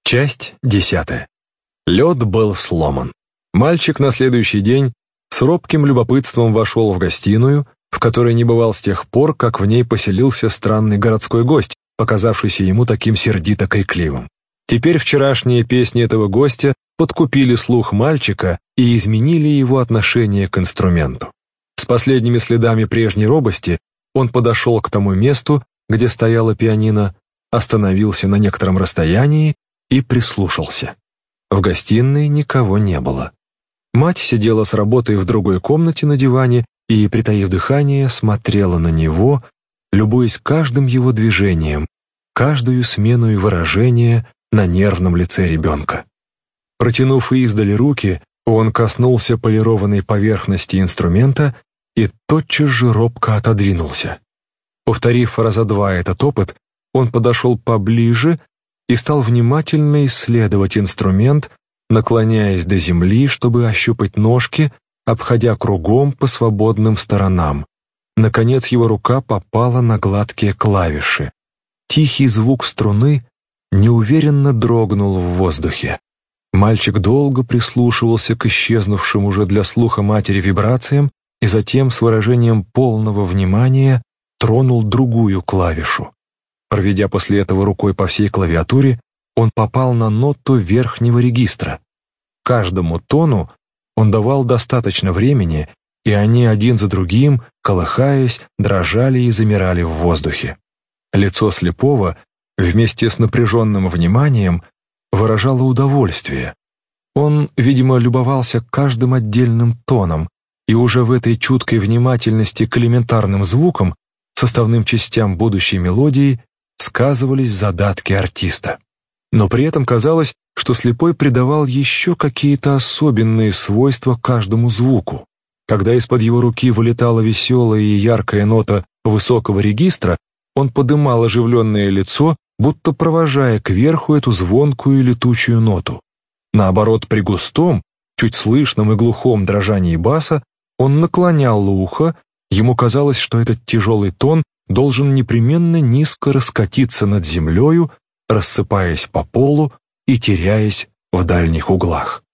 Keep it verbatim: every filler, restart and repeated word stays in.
Часть десятая. Лед был сломан. Мальчик на следующий день с робким любопытством вошел в гостиную, в которой не бывал с тех пор, как в ней поселился странный городской гость, показавшийся ему таким сердито крикливым. Теперь вчерашние песни этого гостя подкупили слух мальчика и изменили его отношение к инструменту. С последними следами прежней робости он подошел к тому месту, где стояла пианино, остановился на некотором расстоянии и прислушался. В гостиной никого не было. Мать сидела с работой в другой комнате на диване и, притаив дыхание, смотрела на него, любуясь каждым его движением, каждую смену и выражение на нервном лице ребенка. Протянув издали руки, он коснулся полированной поверхности инструмента и тотчас же робко отодвинулся. Повторив раза два этот опыт, он подошел поближе и стал внимательно исследовать инструмент, наклоняясь до земли, чтобы ощупать ножки, обходя кругом по свободным сторонам. Наконец его рука попала на гладкие клавиши. Тихий звук струны неуверенно дрогнул в воздухе. Мальчик долго прислушивался к исчезнувшим уже для слуха матери вибрациям и затем с выражением полного внимания тронул другую клавишу. Проведя после этого рукой по всей клавиатуре, он попал на ноту верхнего регистра. Каждому тону он давал достаточно времени, и они один за другим, колыхаясь, дрожали и замирали в воздухе. Лицо слепого, вместе с напряженным вниманием, выражало удовольствие. Он, видимо, любовался каждым отдельным тоном, и уже в этой чуткой внимательности к элементарным звукам, составным частям будущей мелодии, сказывались задатки артиста. Но при этом казалось, что слепой придавал еще какие-то особенные свойства каждому звуку. Когда из-под его руки вылетала веселая и яркая нота высокого регистра, он подымал оживленное лицо, будто провожая кверху эту звонкую и летучую ноту. Наоборот, при густом, чуть слышном и глухом дрожании баса он наклонял ухо, ему казалось, что этот тяжелый тон должен непременно низко раскатиться над землею, рассыпаясь по полу и теряясь в дальних углах.